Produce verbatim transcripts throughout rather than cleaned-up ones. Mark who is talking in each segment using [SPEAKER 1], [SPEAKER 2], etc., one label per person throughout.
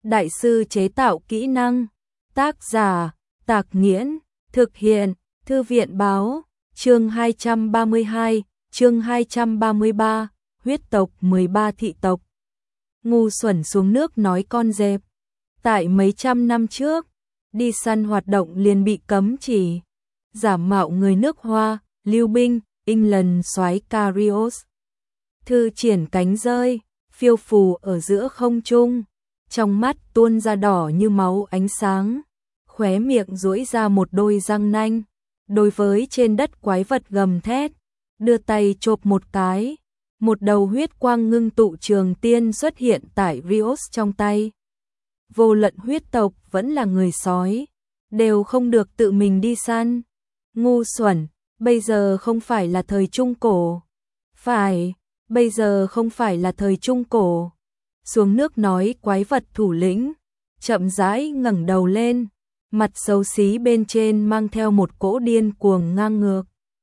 [SPEAKER 1] Đại sư chế tạo kỹ năng. Tác giả, Tạc Nghiễn. Thực hiện, Thư viện báo. Chương hai trăm ba mươi hai, chương hai trăm ba mươi ba, huyết tộc mười ba thị tộc. Ngu xuẩn xuống nước nói con dẹp. Tại mấy trăm năm trước, đi săn hoạt động liền bị cấm chỉ. Giả mạo người nước Hoa, lưu binh, England soái Carios. Thư triển cánh rơi, phiêu phù ở giữa không trung. Trong mắt tuôn ra đỏ như máu ánh sáng. Khóe miệng duỗi ra một đôi răng nanh. Đối với trên đất quái vật gầm thét. Đưa tay chộp một cái. Một đầu huyết quang ngưng tụ trường tiên xuất hiện tại Rios trong tay. Vô luận huyết tộc vẫn là người sói, đều không được tự mình đi săn. Ngu xuẩn, bây giờ không phải là thời Trung Cổ. Phải, bây giờ không phải là thời Trung Cổ. Xuống nước nói quái vật thủ lĩnh, chậm rãi ngẩng đầu lên, mặt xấu xí bên trên mang theo một cỗ điên cuồng ngang ngược.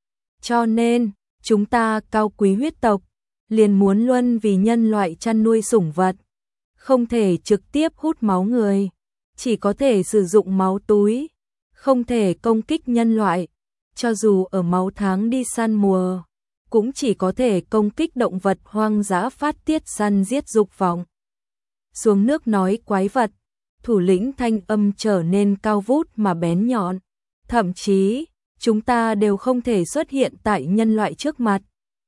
[SPEAKER 1] Cho nên, chúng ta cao quý huyết tộc, liền muốn luân vì nhân loại chăn nuôi sủng vật. Không thể trực tiếp hút máu người, chỉ có thể sử dụng máu túi, không thể công kích nhân loại, cho dù ở máu tháng đi săn mùa, cũng chỉ có thể công kích động vật hoang dã phát tiết săn giết dục vọng. Xuống nước nói quái vật, thủ lĩnh thanh âm trở nên cao vút mà bén nhọn, thậm chí, chúng ta đều không thể xuất hiện tại nhân loại trước mặt.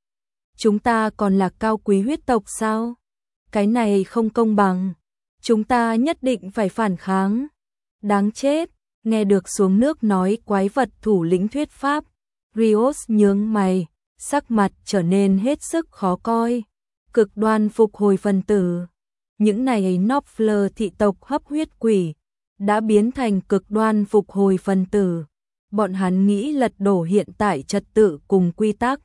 [SPEAKER 1] Chúng ta còn là cao quý huyết tộc sao? Cái này không công bằng. Chúng ta nhất định phải phản kháng. Đáng chết, nghe được xuống nước nói quái vật thủ lĩnh thuyết pháp. Rios nhướng mày, sắc mặt trở nên hết sức khó coi. Cực đoan phục hồi phân tử. Những này Knopfler thị tộc hấp huyết quỷ, đã biến thành cực đoan phục hồi phân tử. Bọn hắn nghĩ lật đổ hiện tại trật tự cùng quy tắc.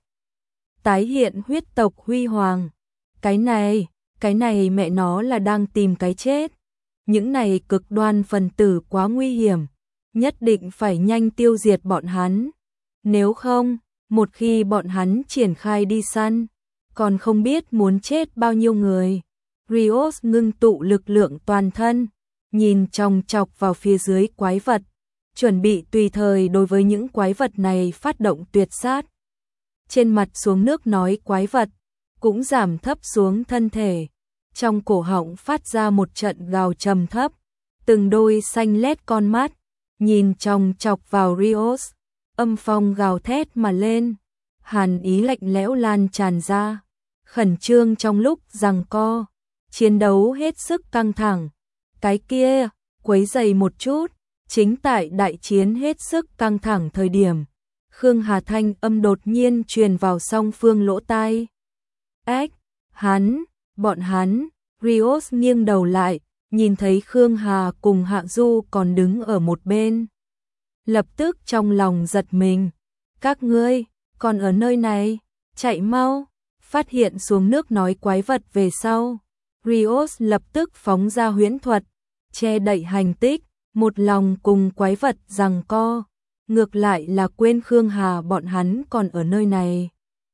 [SPEAKER 1] Tái hiện huyết tộc huy hoàng. Cái này... Cái này mẹ nó là đang tìm cái chết. Những này cực đoan phần tử quá nguy hiểm. Nhất định phải nhanh tiêu diệt bọn hắn. Nếu không, một khi bọn hắn triển khai đi săn, còn không biết muốn chết bao nhiêu người. Rios ngưng tụ lực lượng toàn thân, nhìn chòng chọc vào phía dưới quái vật, chuẩn bị tùy thời đối với những quái vật này phát động tuyệt sát. Trên mặt xuống nước nói quái vật, cũng giảm thấp xuống thân thể. Trong cổ họng phát ra một trận gào trầm thấp, từng đôi xanh lét con mắt, nhìn chòng chọc vào Rios, âm phong gào thét mà lên, hàn ý lạnh lẽo lan tràn ra, khẩn trương trong lúc giằng co, chiến đấu hết sức căng thẳng. Cái kia, quấy dày một chút, chính tại đại chiến hết sức căng thẳng thời điểm, Khương Hà thanh âm đột nhiên truyền vào song phương lỗ tai. Ách, hắn, bọn hắn, Rios nghiêng đầu lại, nhìn thấy Khương Hà cùng Hạ Du còn đứng ở một bên. Lập tức trong lòng giật mình. Các ngươi, còn ở nơi này, chạy mau, phát hiện xuống nước nói quái vật về sau. Rios lập tức phóng ra huyễn thuật, che đậy hành tích, một lòng cùng quái vật giằng co. Ngược lại là quên Khương Hà bọn hắn còn ở nơi này.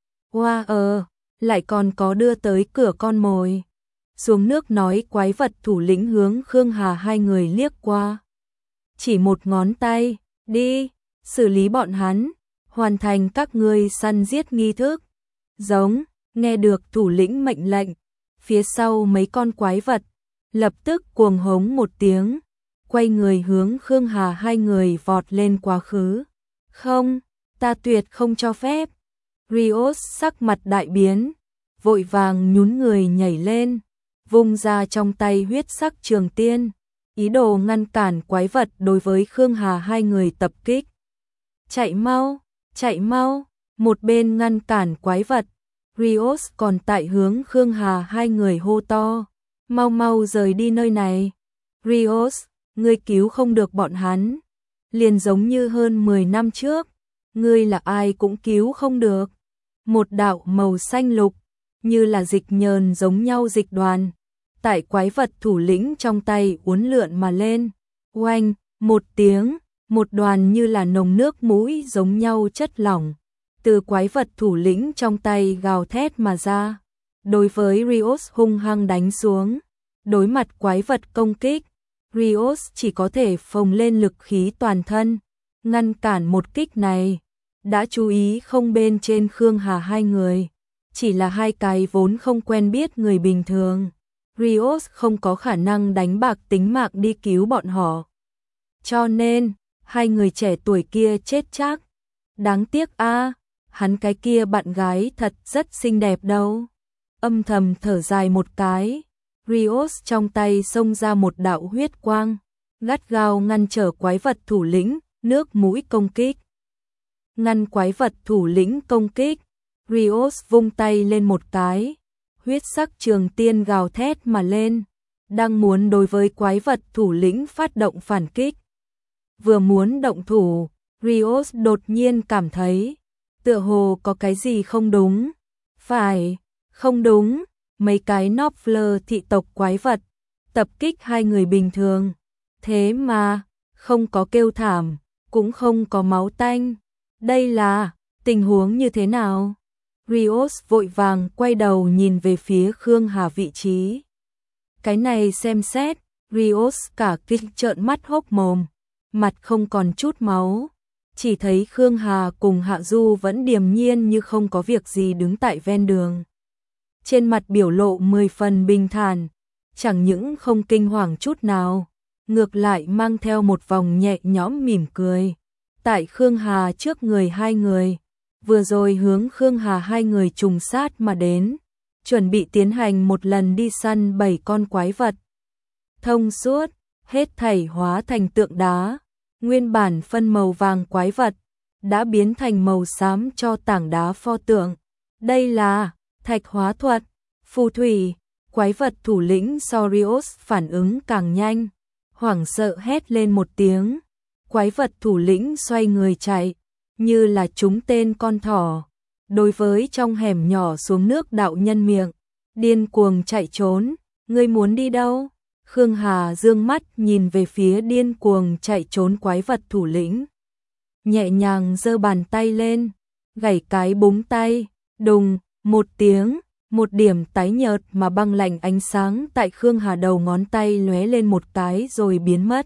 [SPEAKER 1] Hoa ờ, lại còn có đưa tới cửa con mồi. Xuống nước nói quái vật thủ lĩnh hướng Khương Hà hai người liếc qua. Chỉ một ngón tay, đi, xử lý bọn hắn, hoàn thành các ngươi săn giết nghi thức. Giống, nghe được thủ lĩnh mệnh lệnh, phía sau mấy con quái vật, lập tức cuồng hống một tiếng, quay người hướng Khương Hà hai người vọt lên quá khứ. Không, ta tuyệt không cho phép. Rios sắc mặt đại biến, vội vàng nhún người nhảy lên, vung ra trong tay huyết sắc trường tiên, ý đồ ngăn cản quái vật đối với Khương Hà hai người tập kích. Chạy mau, chạy mau, một bên ngăn cản quái vật, Rios còn tại hướng Khương Hà hai người hô to, mau mau rời đi nơi này. Rios, ngươi cứu không được bọn hắn, liền giống như hơn mười năm trước, ngươi là ai cũng cứu không được. Một đạo màu xanh lục, như là dịch nhờn giống nhau dịch đoàn, tại quái vật thủ lĩnh trong tay uốn lượn mà lên. Oanh, một tiếng, một đoàn như là nồng nước mũi giống nhau chất lỏng, từ quái vật thủ lĩnh trong tay gào thét mà ra, đối với Rios hung hăng đánh xuống. Đối mặt quái vật công kích, Rios chỉ có thể phồng lên lực khí toàn thân, ngăn cản một kích này. Đã chú ý không bên trên Khương Hà hai người, chỉ là hai cái vốn không quen biết người bình thường. Rios không có khả năng đánh bạc tính mạng đi cứu bọn họ. Cho nên, hai người trẻ tuổi kia chết chắc. Đáng tiếc a, hắn cái kia bạn gái thật rất xinh đẹp đâu. Âm thầm thở dài một cái, Rios trong tay xông ra một đạo huyết quang, gắt gao ngăn trở quái vật thủ lĩnh, nước mũi công kích. Ngăn quái vật thủ lĩnh công kích, Rios vung tay lên một cái, huyết sắc trường tiên gào thét mà lên, đang muốn đối với quái vật thủ lĩnh phát động phản kích. Vừa muốn động thủ, Rios đột nhiên cảm thấy, tựa hồ có cái gì không đúng. Phải, không đúng, mấy cái Noffler thị tộc quái vật, tập kích hai người bình thường. Thế mà, không có kêu thảm, cũng không có máu tanh. Đây là, tình huống như thế nào? Rios vội vàng quay đầu nhìn về phía Khương Hà vị trí. Cái này xem xét, Rios cả kinh trợn mắt hốc mồm, mặt không còn chút máu. Chỉ thấy Khương Hà cùng Hạ Du vẫn điềm nhiên như không có việc gì đứng tại ven đường. Trên mặt biểu lộ mười phần bình thản, chẳng những không kinh hoàng chút nào, ngược lại mang theo một vòng nhẹ nhõm mỉm cười. Tại Khương Hà trước người hai người, vừa rồi hướng Khương Hà hai người trùng sát mà đến, chuẩn bị tiến hành một lần đi săn bảy con quái vật. Thông suốt, hết thảy hóa thành tượng đá, nguyên bản phân màu vàng quái vật, đã biến thành màu xám cho tảng đá pho tượng. Đây là thạch hóa thuật, phù thủy, quái vật thủ lĩnh Sorios phản ứng càng nhanh, hoảng sợ hét lên một tiếng. Quái vật thủ lĩnh xoay người chạy, như là trúng tên con thỏ, đối với trong hẻm nhỏ xuống nước đạo nhân miệng, điên cuồng chạy trốn. Ngươi muốn đi đâu? Khương Hà dương mắt nhìn về phía điên cuồng chạy trốn quái vật thủ lĩnh, nhẹ nhàng giơ bàn tay lên, gảy cái búng tay, đùng, một tiếng, một điểm tái nhợt mà băng lạnh ánh sáng tại Khương Hà đầu ngón tay lóe lên một cái rồi biến mất.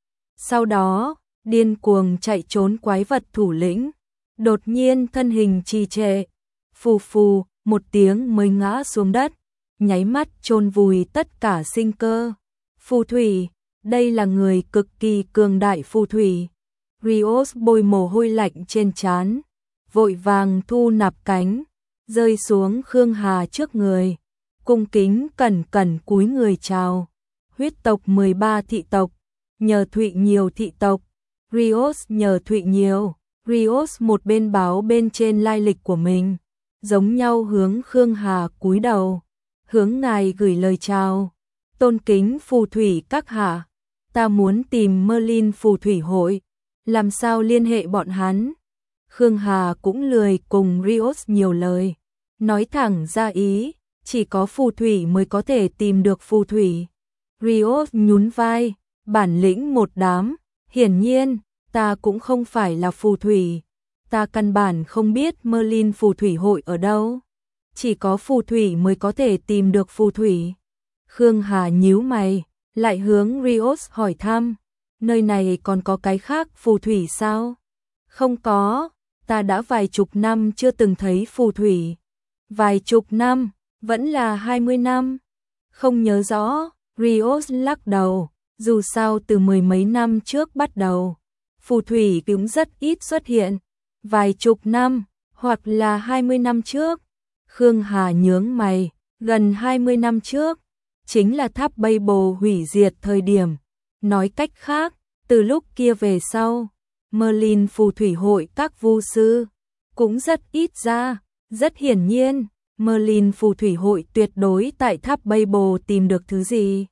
[SPEAKER 1] Sau đó, điên cuồng chạy trốn quái vật thủ lĩnh, đột nhiên thân hình trì trệ, phù phù, một tiếng mới ngã xuống đất, nháy mắt chôn vùi tất cả sinh cơ. Phù thủy, đây là người cực kỳ cường đại phù thủy. Rios bôi mồ hôi lạnh trên trán, vội vàng thu nạp cánh, rơi xuống Khương Hà trước người, cung kính cẩn cẩn cúi người chào. Huyết tộc mười ba thị tộc, nhờ Thụy nhiều thị tộc, Rios nhờ Thụy nhiều. Rios một bên báo bên trên lai lịch của mình, giống nhau hướng Khương Hà cúi đầu, hướng ngài gửi lời chào. Tôn kính phù thủy các hạ, ta muốn tìm Merlin phù thủy hội, làm sao liên hệ bọn hắn? Khương Hà cũng lười cùng Rios nhiều lời, nói thẳng ra ý, chỉ có phù thủy mới có thể tìm được phù thủy. Rios nhún vai, bản lĩnh một đám, hiển nhiên, ta cũng không phải là phù thủy, ta căn bản không biết Merlin phù thủy hội ở đâu, chỉ có phù thủy mới có thể tìm được phù thủy. Khương Hà nhíu mày, lại hướng Rios hỏi thăm, nơi này còn có cái khác phù thủy sao? Không có, ta đã vài chục năm chưa từng thấy phù thủy. Vài chục năm, vẫn là hai mươi năm. Không nhớ rõ, Rios lắc đầu, dù sao từ mười mấy năm trước bắt đầu, phù thủy cũng rất ít xuất hiện. Vài chục năm, hoặc là hai mươi năm trước. Khương Hà nhướng mày, gần hai mươi năm trước, chính là tháp Babel hủy diệt thời điểm. Nói cách khác, từ lúc kia về sau, Merlin phù thủy hội các vu sư cũng rất ít ra. Rất hiển nhiên, Merlin phù thủy hội tuyệt đối tại tháp Babel tìm được thứ gì.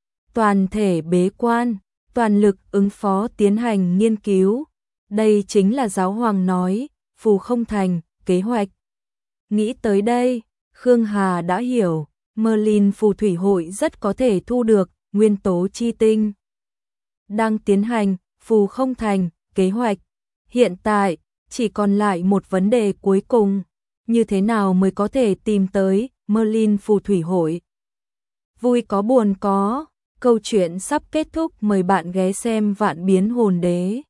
[SPEAKER 1] Toàn thể bế quan, toàn lực ứng phó tiến hành nghiên cứu. Đây chính là giáo hoàng nói, phù không thành, kế hoạch. Nghĩ tới đây, Khương Hà đã hiểu, Merlin phù thủy hội rất có thể thu được nguyên tố chi tinh. Đang tiến hành, phù không thành, kế hoạch. Hiện tại, chỉ còn lại một vấn đề cuối cùng, như thế nào mới có thể tìm tới Merlin phù thủy hội. vui có buồn có. Câu chuyện sắp kết thúc, mời bạn ghé xem Vạn Biến Hồn Đế.